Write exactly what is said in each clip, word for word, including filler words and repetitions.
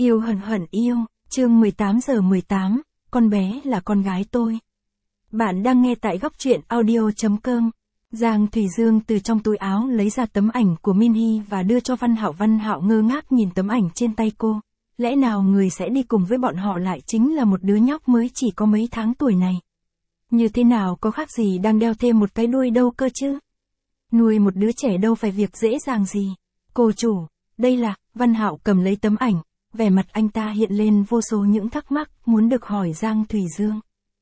Yêu hận hận yêu, chương mười tám giờ mười tám, con bé là con gái tôi. Bạn đang nghe tại góc truyện audio chấm com. Giang Thùy Dương từ trong túi áo lấy ra tấm ảnh của Minhy và đưa cho Văn Hạo. Văn Hạo ngơ ngác nhìn tấm ảnh trên tay cô. Lẽ nào người sẽ đi cùng với bọn họ lại chính là một đứa nhóc mới chỉ có mấy tháng tuổi này? Như thế nào có khác gì đang đeo thêm một cái đuôi đâu cơ chứ? Nuôi một đứa trẻ đâu phải việc dễ dàng gì. Cô chủ, đây là... Văn Hạo cầm lấy tấm ảnh, vẻ mặt anh ta hiện lên vô số những thắc mắc, muốn được hỏi Giang Thùy Dương.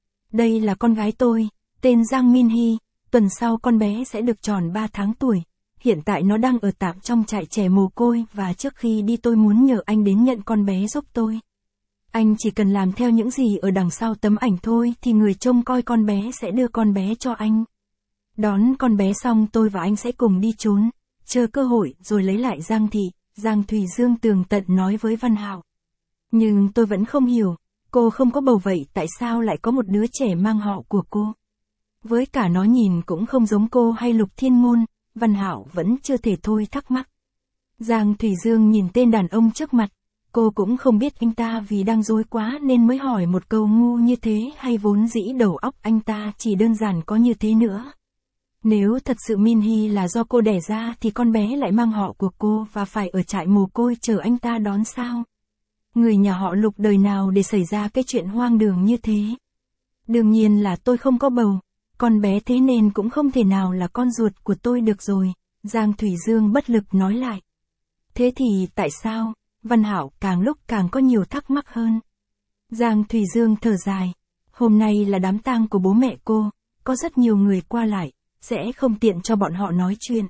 Đây là con gái tôi, tên Giang Minhy, tuần sau con bé sẽ được tròn ba tháng tuổi. Hiện tại nó đang ở tạm trong trại trẻ mồ côi và trước khi đi tôi muốn nhờ anh đến nhận con bé giúp tôi. Anh chỉ cần làm theo những gì ở đằng sau tấm ảnh thôi thì người trông coi con bé sẽ đưa con bé cho anh. Đón con bé xong tôi và anh sẽ cùng đi trốn, chờ cơ hội rồi lấy lại Giang Thị. Giang Thùy Dương tường tận nói với Văn Hạo. Nhưng tôi vẫn không hiểu, cô không có bầu vậy tại sao lại có một đứa trẻ mang họ của cô? Với cả nó nhìn cũng không giống cô hay Lục Thiên Ngôn, Văn Hạo vẫn chưa thể thôi thắc mắc. Giang Thùy Dương nhìn tên đàn ông trước mặt, cô cũng không biết anh ta vì đang rối quá nên mới hỏi một câu ngu như thế hay vốn dĩ đầu óc anh ta chỉ đơn giản có như thế nữa. Nếu thật sự Minhy là do cô đẻ ra thì con bé lại mang họ của cô và phải ở trại mồ côi chờ anh ta đón sao? Người nhà họ Lục đời nào để xảy ra cái chuyện hoang đường như thế? Đương nhiên là tôi không có bầu, con bé thế nên cũng không thể nào là con ruột của tôi được rồi, Giang Thùy Dương bất lực nói lại. Thế thì tại sao? Văn Hạo càng lúc càng có nhiều thắc mắc hơn. Giang Thùy Dương thở dài, hôm nay là đám tang của bố mẹ cô, có rất nhiều người qua lại, sẽ không tiện cho bọn họ nói chuyện.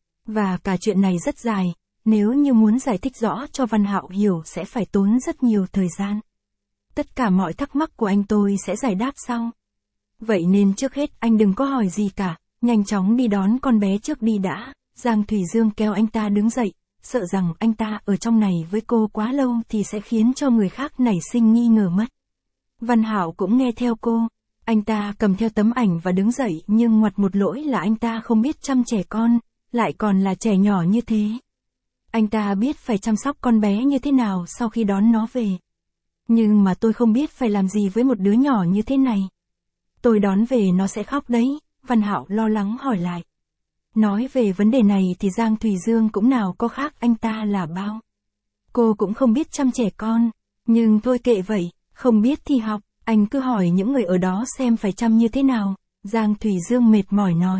Và cả chuyện này rất dài, nếu như muốn giải thích rõ cho Văn Hạo hiểu sẽ phải tốn rất nhiều thời gian. Tất cả mọi thắc mắc của anh tôi sẽ giải đáp sau. Vậy nên trước hết anh đừng có hỏi gì cả, nhanh chóng đi đón con bé trước đi đã. Giang Thùy Dương kéo anh ta đứng dậy, sợ rằng anh ta ở trong này với cô quá lâu thì sẽ khiến cho người khác nảy sinh nghi ngờ mất. Văn Hạo cũng nghe theo cô. Anh ta cầm theo tấm ảnh và đứng dậy nhưng ngoặt một lỗi là anh ta không biết chăm trẻ con, lại còn là trẻ nhỏ như thế. Anh ta biết phải chăm sóc con bé như thế nào sau khi đón nó về. Nhưng mà tôi không biết phải làm gì với một đứa nhỏ như thế này. Tôi đón về nó sẽ khóc đấy, Văn Hạo lo lắng hỏi lại. Nói về vấn đề này thì Giang Thùy Dương cũng nào có khác anh ta là bao. Cô cũng không biết chăm trẻ con, nhưng thôi kệ vậy, không biết thì học. Anh cứ hỏi những người ở đó xem phải chăm như thế nào, Giang Thùy Dương mệt mỏi nói.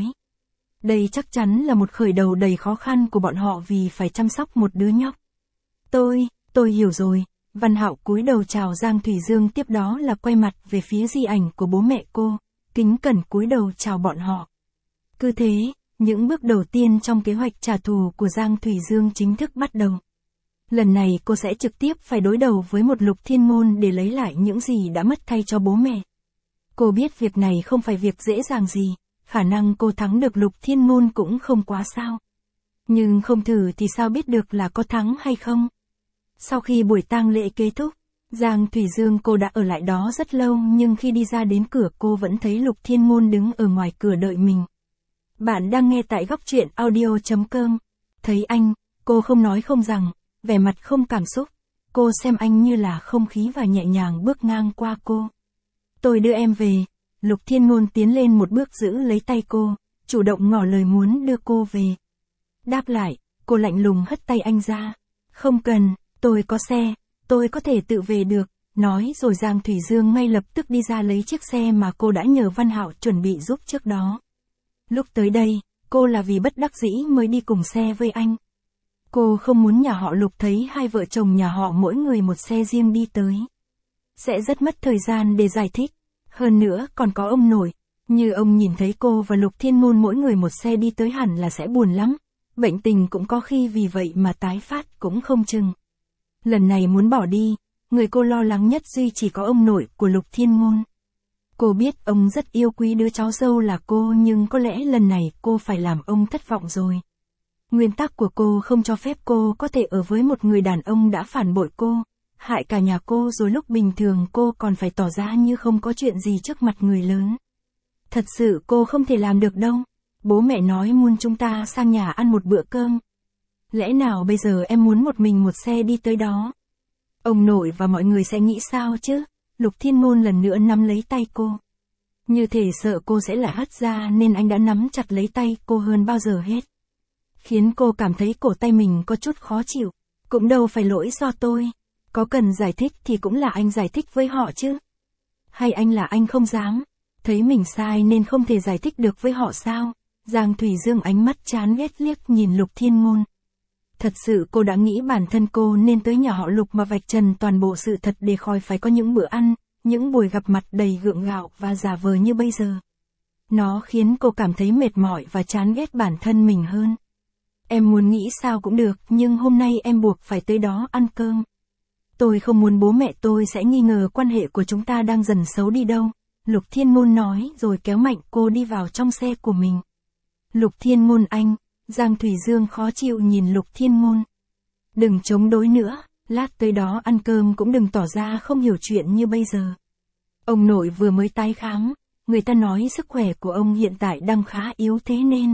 Đây chắc chắn là một khởi đầu đầy khó khăn của bọn họ vì phải chăm sóc một đứa nhóc. Tôi, tôi hiểu rồi, Văn Hạo cúi đầu chào Giang Thùy Dương tiếp đó là quay mặt về phía di ảnh của bố mẹ cô, kính cẩn cúi đầu chào bọn họ. Cứ thế, những bước đầu tiên trong kế hoạch trả thù của Giang Thùy Dương chính thức bắt đầu. Lần này cô sẽ trực tiếp phải đối đầu với một Lục Thiên Ngôn để lấy lại những gì đã mất thay cho bố mẹ. Cô biết việc này không phải việc dễ dàng gì, khả năng cô thắng được Lục Thiên Ngôn cũng không quá sao. Nhưng không thử thì sao biết được là có thắng hay không. Sau khi buổi tang lễ kết thúc, Giang Thùy Dương cô đã ở lại đó rất lâu nhưng khi đi ra đến cửa cô vẫn thấy Lục Thiên Ngôn đứng ở ngoài cửa đợi mình. Bạn đang nghe tại góc truyện audio chấm com. Thấy anh, cô không nói không rằng, vẻ mặt không cảm xúc, cô xem anh như là không khí và nhẹ nhàng bước ngang qua cô. Tôi đưa em về, Lục Thiên Ngôn tiến lên một bước giữ lấy tay cô, chủ động ngỏ lời muốn đưa cô về. Đáp lại, cô lạnh lùng hất tay anh ra. Không cần, tôi có xe, tôi có thể tự về được, nói rồi Giang Thùy Dương ngay lập tức đi ra lấy chiếc xe mà cô đã nhờ Văn Hạo chuẩn bị giúp trước đó. Lúc tới đây, cô là vì bất đắc dĩ mới đi cùng xe với anh. Cô không muốn nhà họ Lục thấy hai vợ chồng nhà họ mỗi người một xe riêng đi tới. Sẽ rất mất thời gian để giải thích. Hơn nữa còn có ông nội. Như ông nhìn thấy cô và Lục Thiên Ngôn mỗi người một xe đi tới hẳn là sẽ buồn lắm. Bệnh tình cũng có khi vì vậy mà tái phát cũng không chừng. Lần này muốn bỏ đi, người cô lo lắng nhất duy chỉ có ông nội của Lục Thiên Ngôn. Cô biết ông rất yêu quý đứa cháu dâu là cô nhưng có lẽ lần này cô phải làm ông thất vọng rồi. Nguyên tắc của cô không cho phép cô có thể ở với một người đàn ông đã phản bội cô, hại cả nhà cô rồi lúc bình thường cô còn phải tỏ ra như không có chuyện gì trước mặt người lớn. Thật sự cô không thể làm được đâu. Bố mẹ nói muốn chúng ta sang nhà ăn một bữa cơm. Lẽ nào bây giờ em muốn một mình một xe đi tới đó? Ông nội và mọi người sẽ nghĩ sao chứ? Lục Thiên Ngôn lần nữa nắm lấy tay cô. Như thể sợ cô sẽ lại hất ra nên anh đã nắm chặt lấy tay cô hơn bao giờ hết. Khiến cô cảm thấy cổ tay mình có chút khó chịu. Cũng đâu phải lỗi do tôi. Có cần giải thích thì cũng là anh giải thích với họ chứ. Hay anh là anh không dám. Thấy mình sai nên không thể giải thích được với họ sao? Giang Thủy Dương ánh mắt chán ghét liếc nhìn Lục Thiên Ngôn. Thật sự cô đã nghĩ bản thân cô nên tới nhà họ Lục mà vạch trần toàn bộ sự thật để khỏi phải có những bữa ăn, những buổi gặp mặt đầy gượng gạo và giả vờ như bây giờ. Nó khiến cô cảm thấy mệt mỏi và chán ghét bản thân mình hơn. Em muốn nghĩ sao cũng được, nhưng hôm nay em buộc phải tới đó ăn cơm. Tôi không muốn bố mẹ tôi sẽ nghi ngờ quan hệ của chúng ta đang dần xấu đi đâu. Lục Thiên Ngôn nói rồi kéo mạnh cô đi vào trong xe của mình. Lục Thiên Ngôn anh, Giang Thủy Dương khó chịu nhìn Lục Thiên Ngôn. Đừng chống đối nữa, lát tới đó ăn cơm cũng đừng tỏ ra không hiểu chuyện như bây giờ. Ông nội vừa mới tái khám, người ta nói sức khỏe của ông hiện tại đang khá yếu thế nên.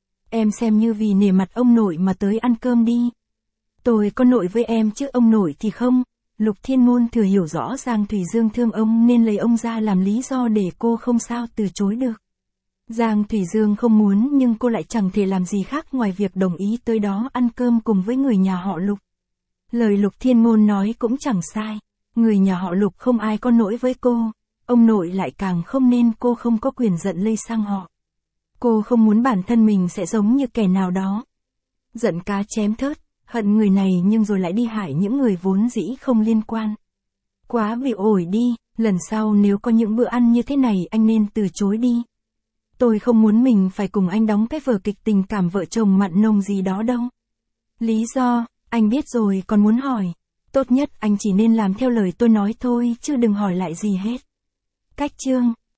Em xem như vì nể mặt ông nội mà tới ăn cơm đi. Tôi có nội với em chứ ông nội thì không. Lục Thiên Ngôn thừa hiểu rõ Giang Thủy Dương thương ông nên lấy ông ra làm lý do để cô không sao từ chối được. Giang Thủy Dương không muốn nhưng cô lại chẳng thể làm gì khác ngoài việc đồng ý tới đó ăn cơm cùng với người nhà họ Lục. Lời Lục Thiên Ngôn nói cũng chẳng sai. Người nhà họ Lục không ai có lỗi với cô. Ông nội lại càng không nên cô không có quyền giận lây sang họ. Cô không muốn bản thân mình sẽ giống như kẻ nào đó. Giận cá chém thớt, hận người này nhưng rồi lại đi hại những người vốn dĩ không liên quan. Quá bị ổi đi, lần sau nếu có những bữa ăn như thế này anh nên từ chối đi. Tôi không muốn mình phải cùng anh đóng cái vở kịch tình cảm vợ chồng mặn nồng gì đó đâu. Lý do, anh biết rồi còn muốn hỏi. Tốt nhất anh chỉ nên làm theo lời tôi nói thôi chứ đừng hỏi lại gì hết. Cách chương